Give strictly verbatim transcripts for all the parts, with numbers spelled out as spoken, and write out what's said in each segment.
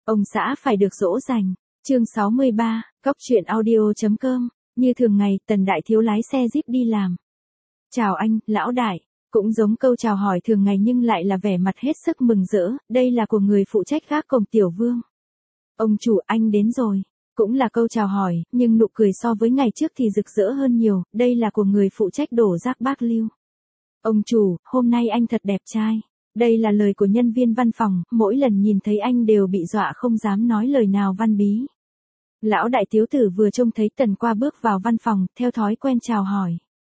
Ông xã phải được dỗ dành. Chương sáu mươi ba, Cóc truyện audio.com. Như thường ngày, Tần Đại Thiếu lái xe Jeep đi làm. Chào anh, lão đại. Cũng giống câu chào hỏi thường ngày nhưng lại là vẻ mặt hết sức mừng rỡ, đây là của người phụ trách gác cổng Tiểu Vương. Ông chủ, anh đến rồi. Cũng là câu chào hỏi, nhưng nụ cười so với ngày trước thì rực rỡ hơn nhiều, đây là của người phụ trách đổ rác bác Lưu. Ông chủ, hôm nay anh thật đẹp trai. Đây là lời của nhân viên văn phòng, mỗi lần nhìn thấy anh đều bị dọa không dám nói lời nào văn bí. Lão đại thiếu tử vừa trông thấy Tần Qua bước vào văn phòng, theo thói quen chào hỏi.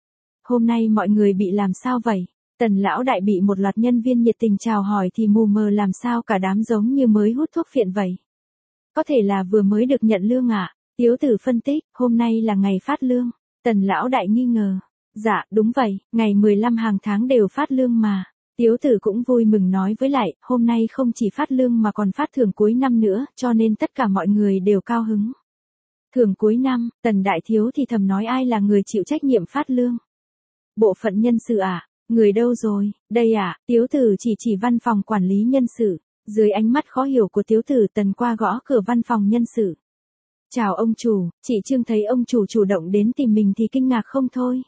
Hôm nay mọi người bị làm sao vậy? Tần lão đại bị một loạt nhân viên nhiệt tình chào hỏi thì mù mờ làm sao cả đám giống như mới hút thuốc phiện vậy. Có thể là vừa mới được nhận lương ạ. À? Thiếu tử phân tích, hôm nay là ngày phát lương. Tần lão đại nghi ngờ. Dạ, đúng vậy, ngày mười lăm hàng tháng đều phát lương mà. Thiếu tử cũng vui mừng nói với lại, hôm nay không chỉ phát lương mà còn phát thưởng cuối năm nữa, cho nên tất cả mọi người đều cao hứng. Thưởng cuối năm, Tần đại thiếu thì thầm nói ai là người chịu trách nhiệm phát lương. Bộ phận nhân sự à? Người đâu rồi? Đây à? Thiếu tử chỉ chỉ văn phòng quản lý nhân sự. Dưới ánh mắt khó hiểu của thiếu tử, Tần Qua gõ cửa văn phòng nhân sự. Chào ông chủ, chị Trương thấy ông chủ chủ động đến tìm mình thì kinh ngạc không thôi.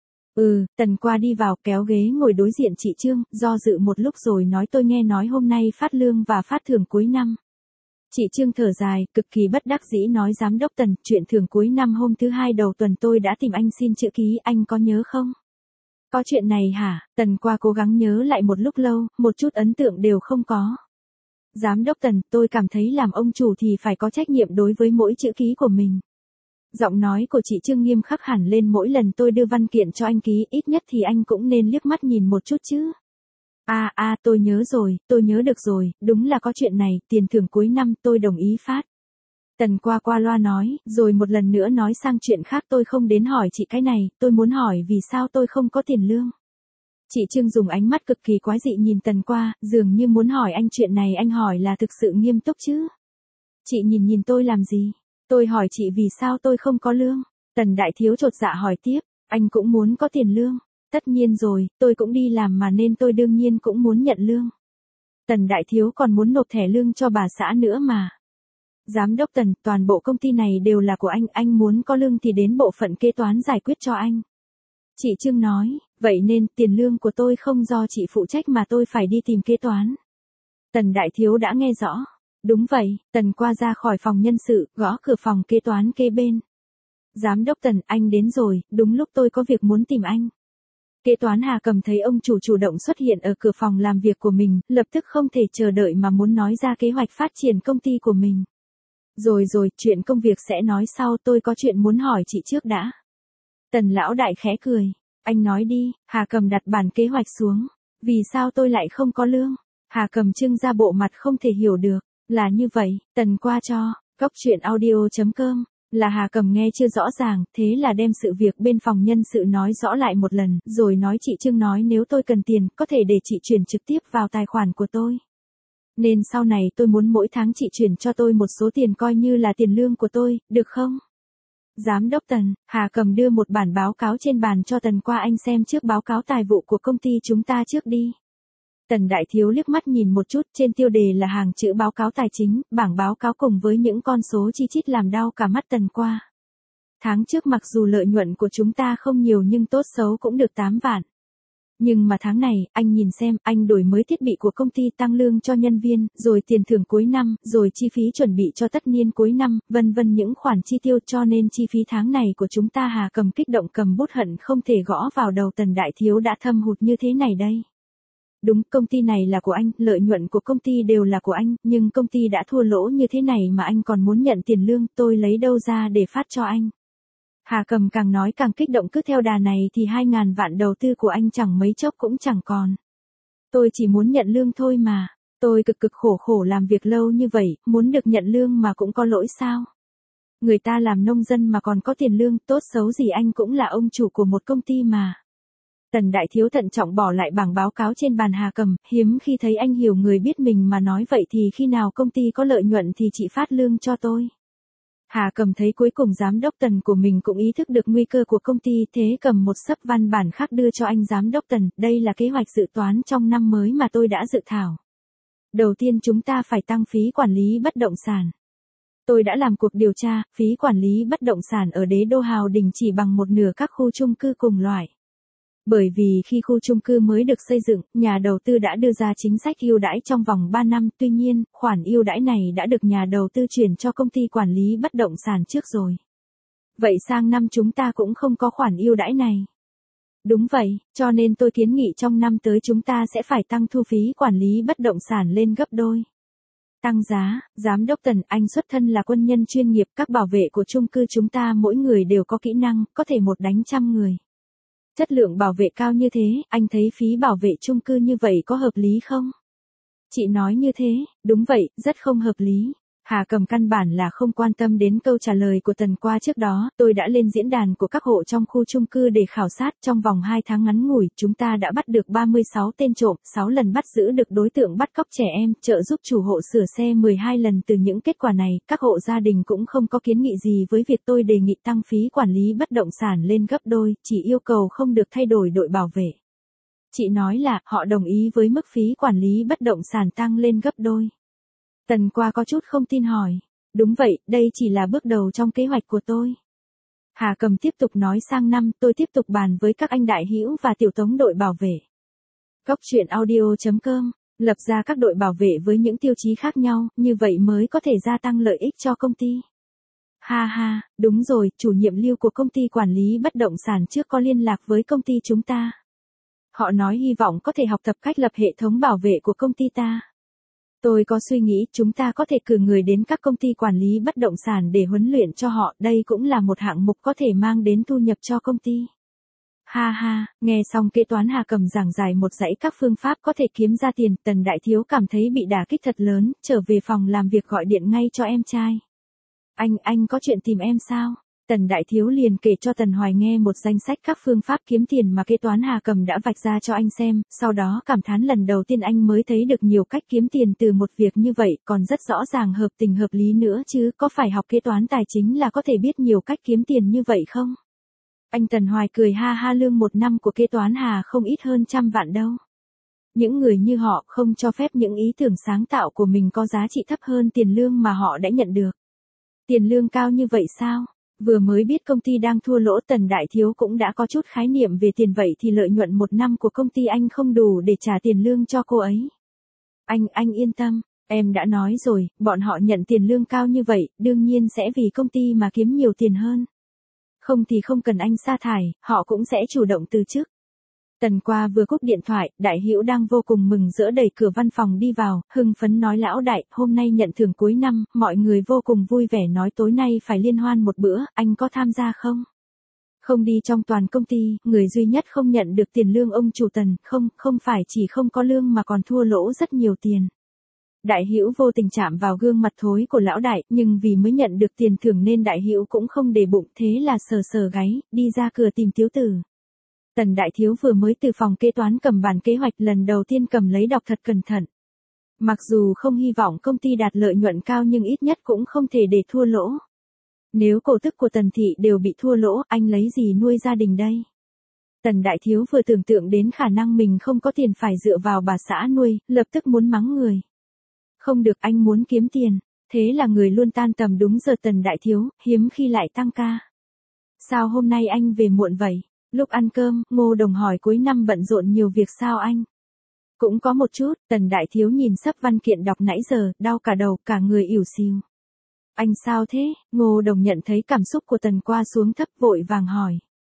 Ừ, Tần Qua đi vào kéo ghế ngồi đối diện chị Trương, do dự một lúc rồi nói tôi nghe nói hôm nay phát lương và phát thưởng cuối năm. Chị Trương thở dài, cực kỳ bất đắc dĩ nói giám đốc Tần, chuyện thưởng cuối năm hôm thứ hai đầu tuần tôi đã tìm anh xin chữ ký, anh có nhớ không? Có chuyện này hả? Tần Qua cố gắng nhớ lại một lúc lâu, một chút ấn tượng đều không có. Giám đốc Tần, tôi cảm thấy làm ông chủ thì phải có trách nhiệm đối với mỗi chữ ký của mình. Giọng nói của chị Trương nghiêm khắc hẳn lên mỗi lần tôi đưa văn kiện cho anh ký, ít nhất thì anh cũng nên liếc mắt nhìn một chút chứ. À à tôi nhớ rồi, tôi nhớ được rồi, đúng là có chuyện này, tiền thưởng cuối năm tôi đồng ý phát. Tần Qua qua loa nói, rồi một lần nữa nói sang chuyện khác tôi không đến hỏi chị cái này, tôi muốn hỏi vì sao tôi không có tiền lương. Chị Trương dùng ánh mắt cực kỳ quái dị nhìn Tần Qua, dường như muốn hỏi anh chuyện này anh hỏi là thực sự nghiêm túc chứ. Chị nhìn nhìn tôi làm gì? Tôi hỏi chị vì sao tôi không có lương. Tần đại thiếu chột dạ hỏi tiếp, anh cũng muốn có tiền lương. Tất nhiên rồi, tôi cũng đi làm mà nên tôi đương nhiên cũng muốn nhận lương. Tần đại thiếu còn muốn nộp thẻ lương cho bà xã nữa mà. Giám đốc Tần, toàn bộ công ty này đều là của anh, anh muốn có lương thì đến bộ phận kế toán giải quyết cho anh. Chị Trương nói, vậy nên tiền lương của tôi không do chị phụ trách mà tôi phải đi tìm kế toán. Tần đại thiếu đã nghe rõ. Đúng vậy, Tần Qua ra khỏi phòng nhân sự, gõ cửa phòng kế toán kế bên. Giám đốc Tần, anh đến rồi, đúng lúc tôi có việc muốn tìm anh. Kế toán Hà Cầm thấy ông chủ chủ động xuất hiện ở cửa phòng làm việc của mình, lập tức không thể chờ đợi mà muốn nói ra kế hoạch phát triển công ty của mình. Rồi rồi, chuyện công việc sẽ nói sau, tôi có chuyện muốn hỏi chị trước đã. Tần lão đại khẽ cười. Anh nói đi. Hà Cầm đặt bản kế hoạch xuống. Vì sao tôi lại không có lương? Hà Cầm trưng ra bộ mặt không thể hiểu được. Là như vậy, Tần Qua cho, Cóc truyện audio.com, là Hà Cầm nghe chưa rõ ràng, thế là đem sự việc bên phòng nhân sự nói rõ lại một lần, rồi nói chị Trương nói nếu tôi cần tiền, có thể để chị chuyển trực tiếp vào tài khoản của tôi. Nên sau này tôi muốn mỗi tháng chị chuyển cho tôi một số tiền coi như là tiền lương của tôi, được không? Giám đốc Tần, Hà Cầm đưa một bản báo cáo trên bàn cho Tần Qua anh xem trước báo cáo tài vụ của công ty chúng ta trước đi. Tần đại thiếu liếc mắt nhìn một chút, trên tiêu đề là hàng chữ báo cáo tài chính, bảng báo cáo cùng với những con số chi chít làm đau cả mắt Tần Qua. Tháng trước mặc dù lợi nhuận của chúng ta không nhiều nhưng tốt xấu cũng được tám vạn. Nhưng mà tháng này, anh nhìn xem, anh đổi mới thiết bị của công ty tăng lương cho nhân viên, rồi tiền thưởng cuối năm, rồi chi phí chuẩn bị cho tất niên cuối năm, vân vân những khoản chi tiêu cho nên chi phí tháng này của chúng ta. Hà Cầm kích động cầm bút hận không thể gõ vào đầu Tần đại thiếu đã thâm hụt như thế này đây. Đúng, công ty này là của anh, lợi nhuận của công ty đều là của anh, nhưng công ty đã thua lỗ như thế này mà anh còn muốn nhận tiền lương, tôi lấy đâu ra để phát cho anh. Hà Cầm càng nói càng kích động, cứ theo đà này thì hai ngàn vạn đầu tư của anh chẳng mấy chốc cũng chẳng còn. Tôi chỉ muốn nhận lương thôi mà, tôi cực cực khổ khổ làm việc lâu như vậy, muốn được nhận lương mà cũng có lỗi sao? Người ta làm nông dân mà còn có tiền lương, tốt xấu gì anh cũng là ông chủ của một công ty mà. Tần đại thiếu thận trọng bỏ lại bảng báo cáo trên bàn Hà Cầm, hiếm khi thấy anh hiểu người biết mình mà nói vậy thì khi nào công ty có lợi nhuận thì chị phát lương cho tôi. Hà Cầm thấy cuối cùng giám đốc Tần của mình cũng ý thức được nguy cơ của công ty, thế cầm một xấp văn bản khác đưa cho anh giám đốc Tần, đây là kế hoạch dự toán trong năm mới mà tôi đã dự thảo. Đầu tiên chúng ta phải tăng phí quản lý bất động sản. Tôi đã làm cuộc điều tra, phí quản lý bất động sản ở Đế Đô Hào Đình chỉ bằng một nửa các khu chung cư cùng loại. Bởi vì khi khu chung cư mới được xây dựng, nhà đầu tư đã đưa ra chính sách ưu đãi trong vòng ba năm, tuy nhiên, khoản ưu đãi này đã được nhà đầu tư chuyển cho công ty quản lý bất động sản trước rồi. Vậy sang năm chúng ta cũng không có khoản ưu đãi này. Đúng vậy, cho nên tôi kiến nghị trong năm tới chúng ta sẽ phải tăng thu phí quản lý bất động sản lên gấp đôi. Tăng giá, Giám đốc Tần, anh xuất thân là quân nhân chuyên nghiệp, các bảo vệ của chung cư chúng ta mỗi người đều có kỹ năng, có thể một đánh trăm người. Chất lượng bảo vệ cao như thế, anh thấy phí bảo vệ chung cư như vậy có hợp lý không? Chị nói như thế, đúng vậy, rất không hợp lý. Hà Cầm căn bản là không quan tâm đến câu trả lời của Tần qua trước đó, tôi đã lên diễn đàn của các hộ trong khu chung cư để khảo sát, trong vòng hai tháng ngắn ngủi, chúng ta đã bắt được ba mươi sáu tên trộm, sáu lần bắt giữ được đối tượng bắt cóc trẻ em, trợ giúp chủ hộ sửa xe mười hai lần. Từ những kết quả này, các hộ gia đình cũng không có kiến nghị gì với việc tôi đề nghị tăng phí quản lý bất động sản lên gấp đôi, chỉ yêu cầu không được thay đổi đội bảo vệ. Chị nói là, họ đồng ý với mức phí quản lý bất động sản tăng lên gấp đôi. Tần qua có chút không tin hỏi. Đúng vậy, đây chỉ là bước đầu trong kế hoạch của tôi. Hà Cầm tiếp tục nói sang năm tôi tiếp tục bàn với các anh đại hữu và tiểu tống đội bảo vệ. Góc truyện audio chấm com, lập ra các đội bảo vệ với những tiêu chí khác nhau, như vậy mới có thể gia tăng lợi ích cho công ty. Ha ha, đúng rồi, chủ nhiệm Lưu của công ty quản lý bất động sản trước có liên lạc với công ty chúng ta. Họ nói hy vọng có thể học tập cách lập hệ thống bảo vệ của công ty ta. Tôi có suy nghĩ chúng ta có thể cử người đến các công ty quản lý bất động sản để huấn luyện cho họ, đây cũng là một hạng mục có thể mang đến thu nhập cho công ty. Ha ha, nghe xong kế toán Hà Cầm giảng giải một dãy các phương pháp có thể kiếm ra tiền, Tần Đại Thiếu cảm thấy bị đả kích thật lớn, trở về phòng làm việc gọi điện ngay cho em trai. Anh, anh có chuyện tìm em sao? Tần Đại Thiếu liền kể cho Tần Hoài nghe một danh sách các phương pháp kiếm tiền mà kế toán Hà Cầm đã vạch ra cho anh xem, sau đó cảm thán lần đầu tiên anh mới thấy được nhiều cách kiếm tiền từ một việc như vậy, còn rất rõ ràng hợp tình hợp lý nữa chứ, có phải học kế toán tài chính là có thể biết nhiều cách kiếm tiền như vậy không? Anh Tần Hoài cười ha ha, lương một năm của kế toán Hà không ít hơn trăm vạn đâu. Những người như họ không cho phép những ý tưởng sáng tạo của mình có giá trị thấp hơn tiền lương mà họ đã nhận được. Tiền lương cao như vậy sao? Vừa mới biết công ty đang thua lỗ, Tần Đại Thiếu cũng đã có chút khái niệm về tiền, vậy thì lợi nhuận một năm của công ty anh không đủ để trả tiền lương cho cô ấy. Anh, anh yên tâm, em đã nói rồi, bọn họ nhận tiền lương cao như vậy, đương nhiên sẽ vì công ty mà kiếm nhiều tiền hơn. Không thì không cần anh sa thải, họ cũng sẽ chủ động từ chức. Tần qua vừa cúp điện thoại, Đại Hữu đang vô cùng mừng rỡ đẩy cửa văn phòng đi vào, hưng phấn nói lão Đại, hôm nay nhận thưởng cuối năm, mọi người vô cùng vui vẻ nói tối nay phải liên hoan một bữa, anh có tham gia không? Không đi, trong toàn công ty, người duy nhất không nhận được tiền lương ông chủ Tần, không, không phải chỉ không có lương mà còn thua lỗ rất nhiều tiền. Đại Hữu vô tình chạm vào gương mặt thối của lão Đại, nhưng vì mới nhận được tiền thưởng nên Đại Hữu cũng không để bụng, thế là sờ sờ gáy, đi ra cửa tìm Tiếu Tử. Tần Đại Thiếu vừa mới từ phòng kế toán cầm bản kế hoạch lần đầu tiên cầm lấy đọc thật cẩn thận. Mặc dù không hy vọng công ty đạt lợi nhuận cao nhưng ít nhất cũng không thể để thua lỗ. Nếu cổ tức của Tần Thị đều bị thua lỗ, anh lấy gì nuôi gia đình đây? Tần Đại Thiếu vừa tưởng tượng đến khả năng mình không có tiền phải dựa vào bà xã nuôi, lập tức muốn mắng người. Không được, anh muốn kiếm tiền, thế là người luôn tan tầm đúng giờ. Tần Đại Thiếu, hiếm khi lại tăng ca. Sao hôm nay anh về muộn vậy? Lúc ăn cơm, Ngô Đồng hỏi cuối năm bận rộn nhiều việc sao anh? Cũng có một chút, Tần Đại Thiếu nhìn sấp văn kiện đọc nãy giờ, đau cả đầu, cả người ỉu xìu. Anh sao thế? Ngô Đồng nhận thấy cảm xúc của Tần qua xuống thấp, vội vàng hỏi.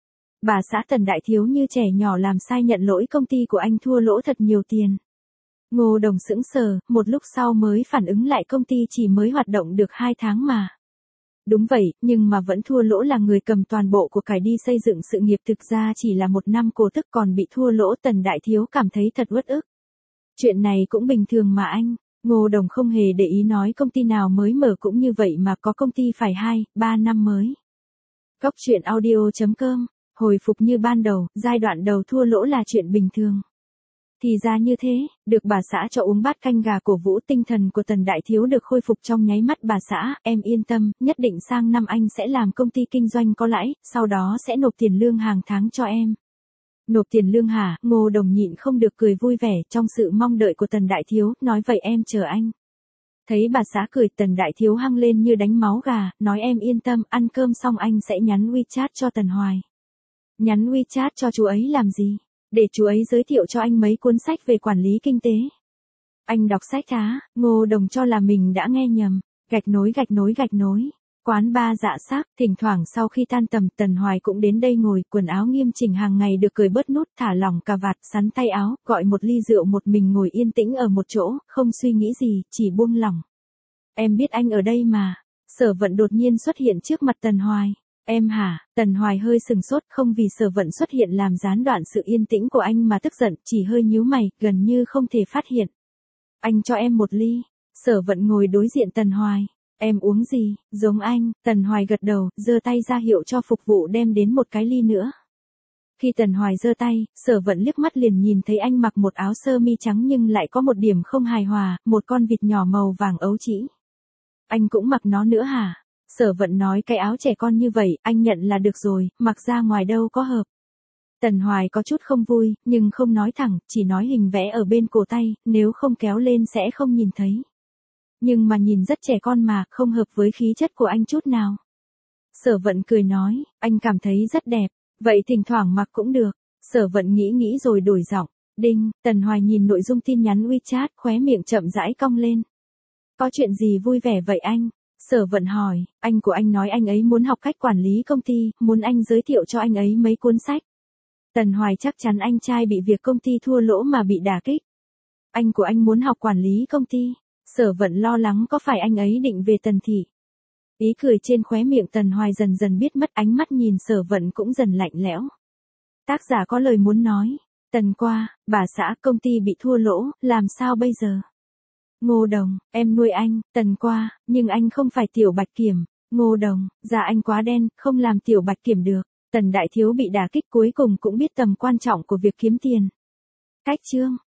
Bà xã Tần Đại Thiếu như trẻ nhỏ làm sai nhận lỗi công ty của anh thua lỗ thật nhiều tiền. Ngô Đồng sững sờ, một lúc sau mới phản ứng lại công ty chỉ mới hoạt động được hai tháng mà. Đúng vậy, nhưng mà vẫn thua lỗ, là người cầm toàn bộ của cải đi xây dựng sự nghiệp, thực ra chỉ là một năm cổ tức còn bị thua lỗ. Tần Đại Thiếu cảm thấy thật uất ức. Chuyện này cũng bình thường mà anh. Ngô Đồng không hề để ý nói công ty nào mới mở cũng như vậy mà, có công ty phải hai, ba năm mới. Góc truyện audio chấm com, hồi phục như ban đầu, giai đoạn đầu thua lỗ là chuyện bình thường. Thì ra như thế, được bà xã cho uống bát canh gà cổ vũ, tinh thần của Tần Đại Thiếu được khôi phục trong nháy mắt. Bà xã, em yên tâm, nhất định sang năm anh sẽ làm công ty kinh doanh có lãi, sau đó sẽ nộp tiền lương hàng tháng cho em. Nộp tiền lương hả? Ngô Đồng nhịn không được cười vui vẻ trong sự mong đợi của Tần Đại Thiếu, nói vậy em chờ anh. Thấy bà xã cười, Tần Đại Thiếu hăng lên như đánh máu gà, nói em yên tâm, ăn cơm xong anh sẽ nhắn WeChat cho Tần Hoài. Nhắn WeChat cho chú ấy làm gì? Để chú ấy giới thiệu cho anh mấy cuốn sách về quản lý kinh tế. Anh đọc sách á? Ngô Đồng cho là mình đã nghe nhầm. Gạch nối gạch nối gạch nối. Quán bar dạ sắc, thỉnh thoảng sau khi tan tầm, Tần Hoài cũng đến đây ngồi, quần áo nghiêm chỉnh hàng ngày được cởi bớt nút, thả lỏng cà vạt, sắn tay áo, gọi một ly rượu một mình ngồi yên tĩnh ở một chỗ, không suy nghĩ gì, chỉ buông lỏng. Em biết anh ở đây mà. Sở Vận đột nhiên xuất hiện trước mặt Tần Hoài. Em hả? Tần Hoài hơi sừng sốt, không vì Sở Vận xuất hiện làm gián đoạn sự yên tĩnh của anh mà tức giận, chỉ hơi nhíu mày, gần như không thể phát hiện. Anh cho em một ly. Sở Vận ngồi đối diện Tần Hoài. Em uống gì? Giống anh. Tần Hoài gật đầu, giơ tay ra hiệu cho phục vụ đem đến một cái ly nữa. Khi Tần Hoài giơ tay, Sở Vận liếc mắt liền nhìn thấy anh mặc một áo sơ mi trắng nhưng lại có một điểm không hài hòa, một con vịt nhỏ màu vàng ấu trĩ. Anh cũng mặc nó nữa hả? Sở Vận nói cái áo trẻ con như vậy, anh nhận là được rồi, mặc ra ngoài đâu có hợp. Tần Hoài có chút không vui, nhưng không nói thẳng, chỉ nói hình vẽ ở bên cổ tay, nếu không kéo lên sẽ không nhìn thấy. Nhưng mà nhìn rất trẻ con mà, không hợp với khí chất của anh chút nào. Sở Vận cười nói, anh cảm thấy rất đẹp, vậy thỉnh thoảng mặc cũng được. Sở Vận nghĩ nghĩ rồi đổi giọng. Đinh, Tần Hoài nhìn nội dung tin nhắn WeChat, khóe miệng chậm rãi cong lên. Có chuyện gì vui vẻ vậy anh? Sở Vận hỏi, anh của anh nói anh ấy muốn học cách quản lý công ty, muốn anh giới thiệu cho anh ấy mấy cuốn sách. Tần Hoài chắc chắn anh trai bị việc công ty thua lỗ mà bị đả kích. Anh của anh muốn học quản lý công ty. Sở Vận lo lắng có phải anh ấy định về Tần thị. Ý cười trên khóe miệng Tần Hoài dần dần biết mất, ánh mắt nhìn Sở Vận cũng dần lạnh lẽo. Tác giả có lời muốn nói. Tần qua, bà xã, công ty bị thua lỗ, làm sao bây giờ? Ngô Đồng, em nuôi anh. Tần qua, nhưng anh không phải Tiểu Bạch Kiểm. Ngô Đồng, da anh quá đen, không làm Tiểu Bạch Kiểm được. Tần Đại Thiếu bị đả kích cuối cùng cũng biết tầm quan trọng của việc kiếm tiền. Cách chương